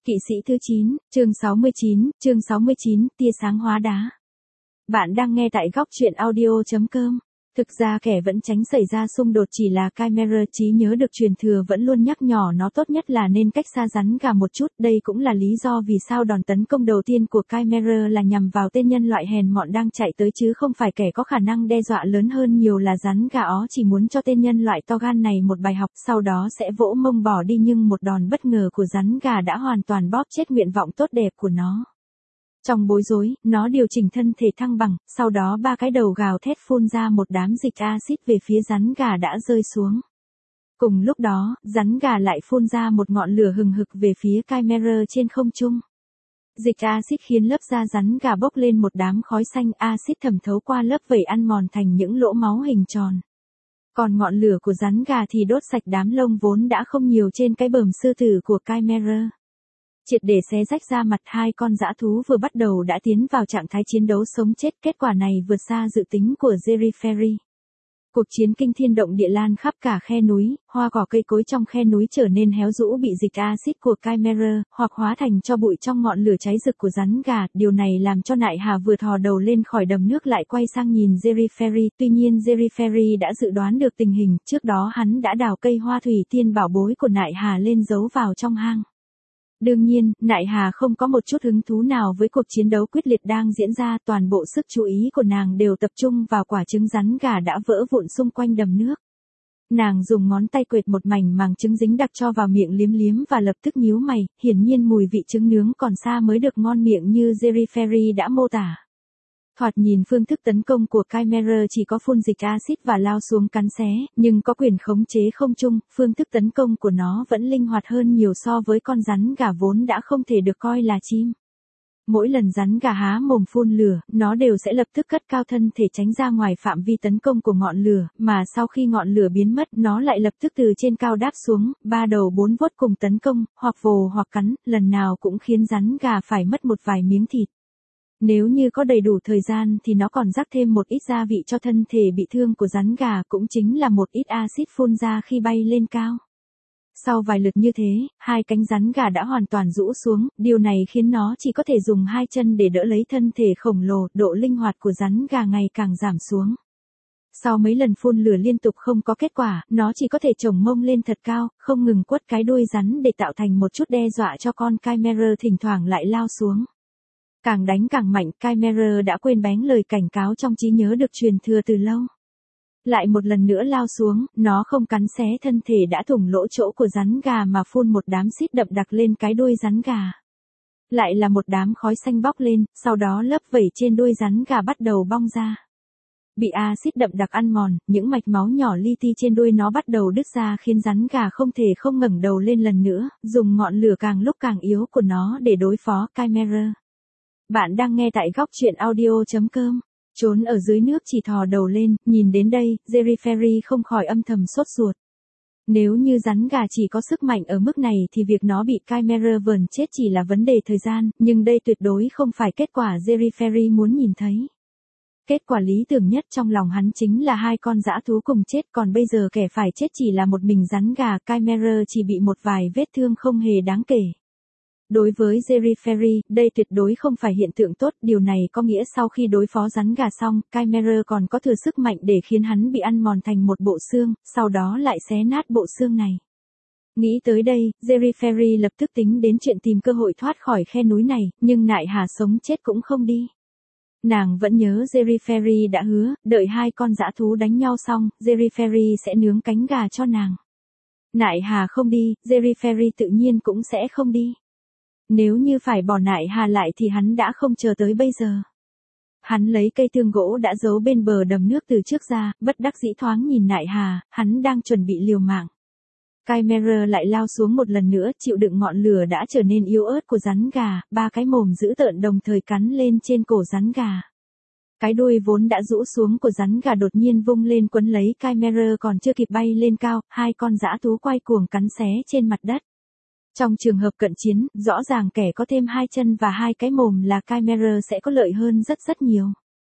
Kỵ sĩ thứ 9, chương 69, tia sáng hóa đá. Bạn đang nghe tại góc truyện audio.com. Thực ra kẻ vẫn tránh xảy ra xung đột chỉ là Chimera, trí nhớ được truyền thừa vẫn luôn nhắc nhở nó tốt nhất là nên cách xa rắn gà một chút. Đây cũng là lý do vì sao đòn tấn công đầu tiên của Chimera là nhằm vào tên nhân loại hèn mọn đang chạy tới chứ không phải kẻ có khả năng đe dọa lớn hơn nhiều là rắn gà. Ó chỉ muốn cho tên nhân loại to gan này một bài học, sau đó sẽ vỗ mông bỏ đi, nhưng một đòn bất ngờ của rắn gà đã hoàn toàn bóp chết nguyện vọng tốt đẹp của nó. Trong bối rối, nó điều chỉnh thân thể thăng bằng, sau đó ba cái đầu gào thét phun ra một đám dịch axit về phía rắn gà đã rơi xuống. Cùng lúc đó, rắn gà lại phun ra một ngọn lửa hừng hực về phía Chimera trên không trung. Dịch axit khiến lớp da rắn gà bốc lên một đám khói xanh, axit thẩm thấu qua lớp vảy ăn mòn thành những lỗ máu hình tròn. Còn ngọn lửa của rắn gà thì đốt sạch đám lông vốn đã không nhiều trên cái bờm sư tử của Chimera. Triệt để xé rách ra mặt, hai con dã thú vừa bắt đầu đã tiến vào trạng thái chiến đấu sống chết, kết quả này vượt xa dự tính của Jerry Ferry. Cuộc chiến kinh thiên động địa lan khắp cả khe núi, hoa cỏ cây cối trong khe núi trở nên héo rũ bị dịch axit của Chimera, hoặc hóa thành tro bụi trong ngọn lửa cháy rực của rắn gà. Điều này làm cho Nại Hà vừa thò đầu lên khỏi đầm nước lại quay sang nhìn Jerry Ferry. Tuy nhiên Jerry Ferry đã dự đoán được tình hình, trước đó hắn đã đào cây hoa thủy tiên bảo bối của Nại Hà lên giấu vào trong hang. Đương nhiên, Nại Hà không có một chút hứng thú nào với cuộc chiến đấu quyết liệt đang diễn ra, toàn bộ sức chú ý của nàng đều tập trung vào quả trứng rắn gà đã vỡ vụn xung quanh đầm nước. Nàng dùng ngón tay quệt một mảnh màng trứng dính đặc cho vào miệng liếm liếm và lập tức nhíu mày, hiển nhiên mùi vị trứng nướng còn xa mới được ngon miệng như Jerry Ferry đã mô tả. Thoạt nhìn phương thức tấn công của Chimera chỉ có phun dịch axit và lao xuống cắn xé, nhưng có quyền khống chế không trung, phương thức tấn công của nó vẫn linh hoạt hơn nhiều so với con rắn gà vốn đã không thể được coi là chim. Mỗi lần rắn gà há mồm phun lửa, nó đều sẽ lập tức cất cao thân thể tránh ra ngoài phạm vi tấn công của ngọn lửa, mà sau khi ngọn lửa biến mất, nó lại lập tức từ trên cao đáp xuống, ba đầu bốn vuốt cùng tấn công, hoặc vồ hoặc cắn, lần nào cũng khiến rắn gà phải mất một vài miếng thịt. Nếu như có đầy đủ thời gian thì nó còn rắc thêm một ít gia vị cho thân thể bị thương của rắn gà, cũng chính là một ít axit phun ra khi bay lên cao. Sau vài lượt như thế, hai cánh rắn gà đã hoàn toàn rũ xuống, điều này khiến nó chỉ có thể dùng hai chân để đỡ lấy thân thể khổng lồ, độ linh hoạt của rắn gà ngày càng giảm xuống. Sau mấy lần phun lửa liên tục không có kết quả, nó chỉ có thể chồng mông lên thật cao, không ngừng quất cái đuôi rắn để tạo thành một chút đe dọa cho con Chimera thỉnh thoảng lại lao xuống. Càng đánh càng mạnh, Chimera đã quên bén lời cảnh cáo trong trí nhớ được truyền thừa từ lâu. Lại một lần nữa lao xuống, nó không cắn xé thân thể đã thủng lỗ chỗ của rắn gà mà phun một đám xít đậm đặc lên cái đuôi rắn gà. Lại là một đám khói xanh bốc lên, sau đó lớp vảy trên đuôi rắn gà bắt đầu bong ra. Bị axit đậm đặc ăn mòn, những mạch máu nhỏ li ti trên đuôi nó bắt đầu đứt ra khiến rắn gà không thể không ngẩng đầu lên lần nữa, dùng ngọn lửa càng lúc càng yếu của nó để đối phó Chimera. Bạn đang nghe tại góc truyện audio.com. Trốn ở dưới nước chỉ thò đầu lên, nhìn đến đây, Jerry Ferry không khỏi âm thầm sốt ruột. Nếu như rắn gà chỉ có sức mạnh ở mức này thì việc nó bị Chimera vờn chết chỉ là vấn đề thời gian, nhưng đây tuyệt đối không phải kết quả Jerry Ferry muốn nhìn thấy. Kết quả lý tưởng nhất trong lòng hắn chính là hai con dã thú cùng chết, còn bây giờ kẻ phải chết chỉ là một mình rắn gà. Chimera chỉ bị một vài vết thương không hề đáng kể. Đối với Jerry Ferry, đây tuyệt đối không phải hiện tượng tốt, điều này có nghĩa sau khi đối phó rắn gà xong, Chimera còn có thừa sức mạnh để khiến hắn bị ăn mòn thành một bộ xương, sau đó lại xé nát bộ xương này. Nghĩ tới đây, Jerry Ferry lập tức tính đến chuyện tìm cơ hội thoát khỏi khe núi này, nhưng Nại Hà sống chết cũng không đi. Nàng vẫn nhớ Jerry Ferry đã hứa, đợi hai con dã thú đánh nhau xong, Jerry Ferry sẽ nướng cánh gà cho nàng. Nại Hà không đi, Jerry Ferry tự nhiên cũng sẽ không đi. Nếu như phải bỏ Nại Hà lại thì hắn đã không chờ tới bây giờ. Hắn lấy cây thương gỗ đã giấu bên bờ đầm nước từ trước ra, bất đắc dĩ thoáng nhìn Nại Hà, hắn đang chuẩn bị liều mạng. Chimera lại lao xuống một lần nữa, chịu đựng ngọn lửa đã trở nên yếu ớt của rắn gà, ba cái mồm dữ tợn đồng thời cắn lên trên cổ rắn gà. Cái đuôi vốn đã rũ xuống của rắn gà đột nhiên vung lên quấn lấy Chimera còn chưa kịp bay lên cao, hai con dã thú quay cuồng cắn xé trên mặt đất. Trong trường hợp cận chiến, rõ ràng kẻ có thêm hai chân và hai cái mồm là Chimera sẽ có lợi hơn rất nhiều.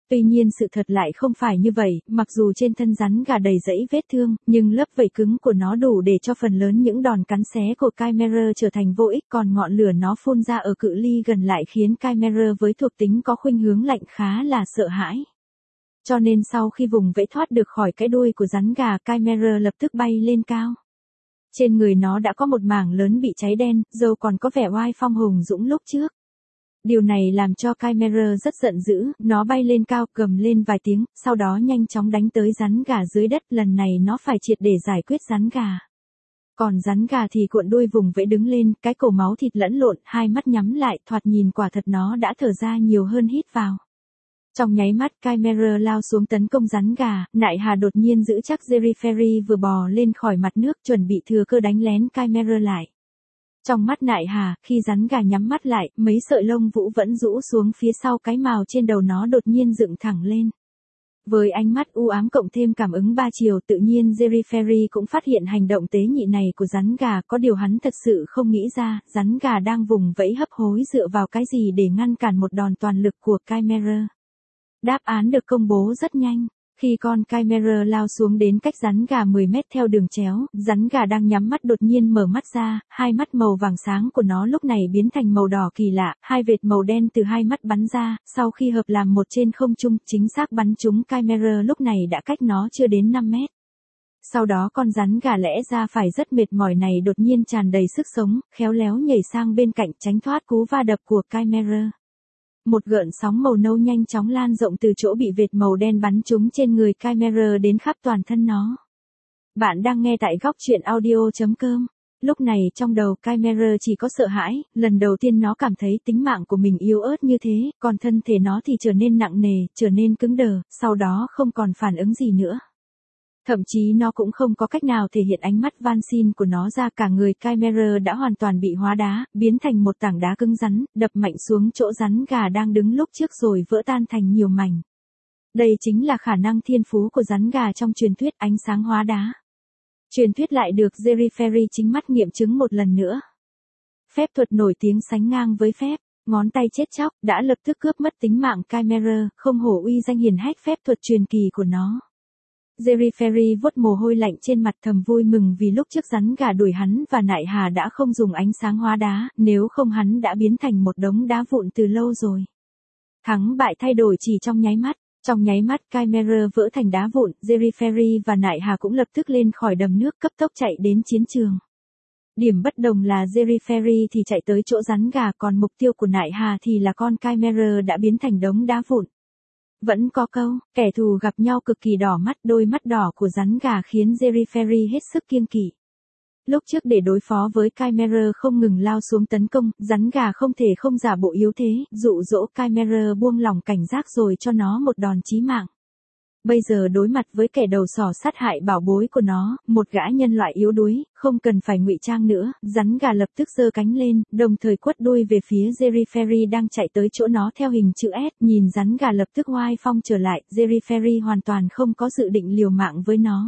Tuy nhiên sự thật lại không phải như vậy, mặc dù trên thân rắn gà đầy rẫy vết thương, nhưng lớp vảy cứng của nó đủ để cho phần lớn những đòn cắn xé của Chimera trở thành vô ích, còn ngọn lửa nó phun ra ở cự ly gần lại khiến Chimera với thuộc tính có khuynh hướng lạnh khá là sợ hãi. Cho nên sau khi vùng vẫy thoát được khỏi cái đuôi của rắn gà, Chimera lập tức bay lên cao. Trên người nó đã có một mảng lớn bị cháy đen, dầu còn có vẻ oai phong hùng dũng lúc trước. Điều này làm cho Chimera rất giận dữ, nó bay lên cao, gầm lên vài tiếng, sau đó nhanh chóng đánh tới rắn gà dưới đất, lần này nó phải triệt để giải quyết rắn gà. Còn rắn gà thì cuộn đuôi vùng vẫy đứng lên, cái cổ máu thịt lẫn lộn, hai mắt nhắm lại, thoạt nhìn quả thật nó đã thở ra nhiều hơn hít vào. Trong nháy mắt Chimera lao xuống tấn công rắn gà, Nại Hà đột nhiên giữ chắc Jerry Ferry vừa bò lên khỏi mặt nước chuẩn bị thừa cơ đánh lén Chimera lại. Trong mắt Nại Hà, khi rắn gà nhắm mắt lại, mấy sợi lông vũ vẫn rũ xuống phía sau cái mào trên đầu nó đột nhiên dựng thẳng lên. Với ánh mắt u ám cộng thêm cảm ứng ba chiều, tự nhiên Jerry Ferry cũng phát hiện hành động tế nhị này của rắn gà, có điều hắn thật sự không nghĩ ra, rắn gà đang vùng vẫy hấp hối dựa vào cái gì để ngăn cản một đòn toàn lực của Chimera. Đáp án được công bố rất nhanh. Khi con Chimera lao xuống đến cách rắn gà 10 mét theo đường chéo, rắn gà đang nhắm mắt đột nhiên mở mắt ra, hai mắt màu vàng sáng của nó lúc này biến thành màu đỏ kỳ lạ, hai vệt màu đen từ hai mắt bắn ra, sau khi hợp làm một trên không trung, chính xác bắn trúng Chimera lúc này đã cách nó chưa đến 5 mét. Sau đó con rắn gà lẽ ra phải rất mệt mỏi này đột nhiên tràn đầy sức sống, khéo léo nhảy sang bên cạnh tránh thoát cú va đập của Chimera. Một gợn sóng màu nâu nhanh chóng lan rộng từ chỗ bị vệt màu đen bắn trúng trên người Chimera đến khắp toàn thân nó. Bạn đang nghe tại góc truyện audio.com. Lúc này trong đầu Chimera chỉ có sợ hãi, lần đầu tiên nó cảm thấy tính mạng của mình yếu ớt như thế, còn thân thể nó thì trở nên nặng nề, trở nên cứng đờ, sau đó không còn phản ứng gì nữa. Thậm chí nó cũng không có cách nào thể hiện ánh mắt van xin của nó ra, cả người Chimera đã hoàn toàn bị hóa đá, biến thành một tảng đá cứng rắn, đập mạnh xuống chỗ rắn gà đang đứng lúc trước rồi vỡ tan thành nhiều mảnh. Đây chính là khả năng thiên phú của rắn gà trong truyền thuyết ánh sáng hóa đá. Truyền thuyết lại được Jerry Ferry chính mắt nghiệm chứng một lần nữa. Phép thuật nổi tiếng sánh ngang với phép ngón tay chết chóc đã lập tức cướp mất tính mạng Chimera, không hổ uy danh hiển hách phép thuật truyền kỳ của nó. Jerry Ferry vuốt mồ hôi lạnh trên mặt thầm vui mừng vì lúc trước rắn gà đuổi hắn và Nại Hà đã không dùng ánh sáng hóa đá, nếu không hắn đã biến thành một đống đá vụn từ lâu rồi. Thắng bại thay đổi chỉ trong nháy mắt. Trong nháy mắt Chimera vỡ thành đá vụn, Jerry Ferry và Nại Hà cũng lập tức lên khỏi đầm nước cấp tốc chạy đến chiến trường. Điểm bất đồng là Jerry Ferry thì chạy tới chỗ rắn gà, còn mục tiêu của Nại Hà thì là con Chimera đã biến thành đống đá vụn. Vẫn có câu, kẻ thù gặp nhau cực kỳ đỏ mắt, đôi mắt đỏ của rắn gà khiến Jerry Ferry hết sức kiêng kỵ. Lúc trước để đối phó với Chimera không ngừng lao xuống tấn công, rắn gà không thể không giả bộ yếu thế, dụ dỗ Chimera buông lỏng cảnh giác rồi cho nó một đòn chí mạng. Bây giờ đối mặt với kẻ đầu sỏ sát hại bảo bối của nó, một gã nhân loại yếu đuối, không cần phải ngụy trang nữa, rắn gà lập tức giơ cánh lên, đồng thời quất đuôi về phía Jerry Ferry đang chạy tới chỗ nó theo hình chữ S, nhìn rắn gà lập tức oai phong trở lại, Jerry Ferry hoàn toàn không có dự định liều mạng với nó.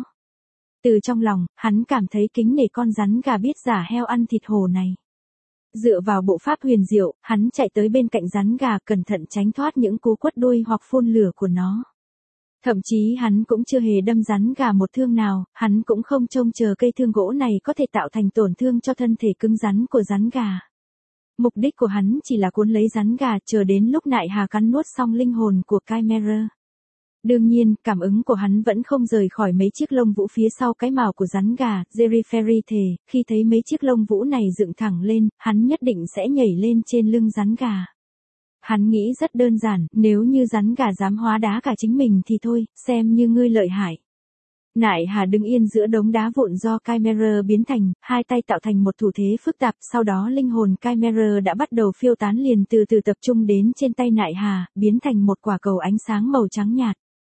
Từ trong lòng, hắn cảm thấy kính nể con rắn gà biết giả heo ăn thịt hổ này. Dựa vào bộ pháp huyền diệu, hắn chạy tới bên cạnh rắn gà cẩn thận tránh thoát những cú quất đuôi hoặc phun lửa của nó. Thậm chí hắn cũng chưa hề đâm rắn gà một thương nào, hắn cũng không trông chờ cây thương gỗ này có thể tạo thành tổn thương cho thân thể cứng rắn của rắn gà. Mục đích của hắn chỉ là cuốn lấy rắn gà chờ đến lúc Nại Hà cắn nuốt xong linh hồn của Chimera. Đương nhiên, cảm ứng của hắn vẫn không rời khỏi mấy chiếc lông vũ phía sau cái mào của rắn gà, Jerry Ferry thề, khi thấy mấy chiếc lông vũ này dựng thẳng lên, hắn nhất định sẽ nhảy lên trên lưng rắn gà. Hắn nghĩ rất đơn giản, nếu như rắn gà dám hóa đá cả chính mình thì thôi, xem như ngươi lợi hại. Nại Hà đứng yên giữa đống đá vụn do Chimera biến thành, hai tay tạo thành một thủ thế phức tạp, sau đó linh hồn Chimera đã bắt đầu phiêu tán liền từ từ tập trung đến trên tay Nại Hà, biến thành một quả cầu ánh sáng màu trắng nhạt.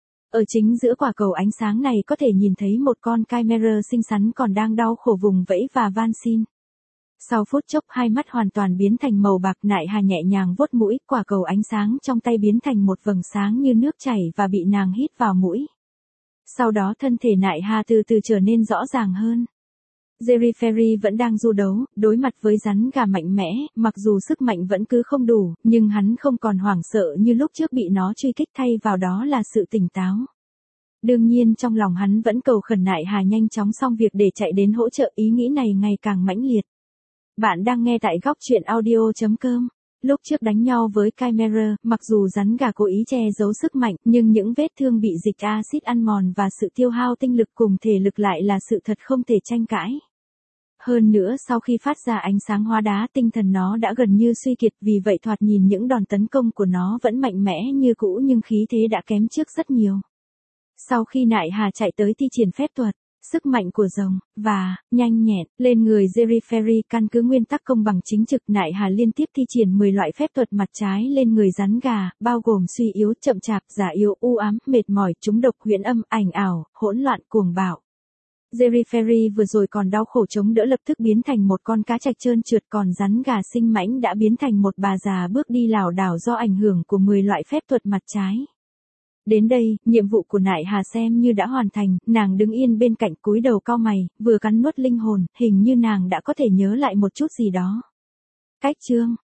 Ở chính giữa quả cầu ánh sáng này có thể nhìn thấy một con Chimera xinh xắn còn đang đau khổ vùng vẫy và van xin. Sau phút chốc hai mắt hoàn toàn biến thành màu bạc, Nại Hà nhẹ nhàng vuốt mũi, quả cầu ánh sáng trong tay biến thành một vầng sáng như nước chảy và bị nàng hít vào mũi. Sau đó thân thể Nại Hà từ từ trở nên rõ ràng hơn. Jerry Ferry vẫn đang du đấu, đối mặt với rắn gà mạnh mẽ, mặc dù sức mạnh vẫn cứ không đủ, nhưng hắn không còn hoảng sợ như lúc trước bị nó truy kích, thay vào đó là sự tỉnh táo. Đương nhiên trong lòng hắn vẫn cầu khẩn Nại Hà nhanh chóng xong việc để chạy đến hỗ trợ, ý nghĩ này ngày càng mãnh liệt. Bạn đang nghe tại góc truyện audio.com. Lúc trước đánh nhau với Chimera, mặc dù rắn gà cố ý che giấu sức mạnh, nhưng những vết thương bị dịch axit ăn mòn và sự tiêu hao tinh lực cùng thể lực lại là sự thật không thể tranh cãi. Hơn nữa sau khi phát ra ánh sáng hóa đá, tinh thần nó đã gần như suy kiệt, vì vậy thoạt nhìn những đòn tấn công của nó vẫn mạnh mẽ như cũ nhưng khí thế đã kém trước rất nhiều. Sau khi Nại Hà chạy tới thi triển phép thuật, sức mạnh của rồng, và, nhanh nhẹn, lên người Jerry Ferry, căn cứ nguyên tắc công bằng chính trực, Nại Hà liên tiếp thi triển 10 loại phép thuật mặt trái lên người rắn gà, bao gồm suy yếu, chậm chạp, giả yếu, u ám, mệt mỏi, trúng độc, huyễn âm, ảnh ảo, hỗn loạn, cuồng bạo. Jerry Ferry vừa rồi còn đau khổ chống đỡ, lập tức biến thành một con cá trạch trơn trượt, còn rắn gà sinh mãnh đã biến thành một bà già bước đi lảo đảo do ảnh hưởng của 10 loại phép thuật mặt trái. Đến đây, nhiệm vụ của Nại Hà xem như đã hoàn thành, nàng đứng yên bên cạnh cúi đầu cau mày, vừa cắn nuốt linh hồn, hình như nàng đã có thể nhớ lại một chút gì đó. Cách chương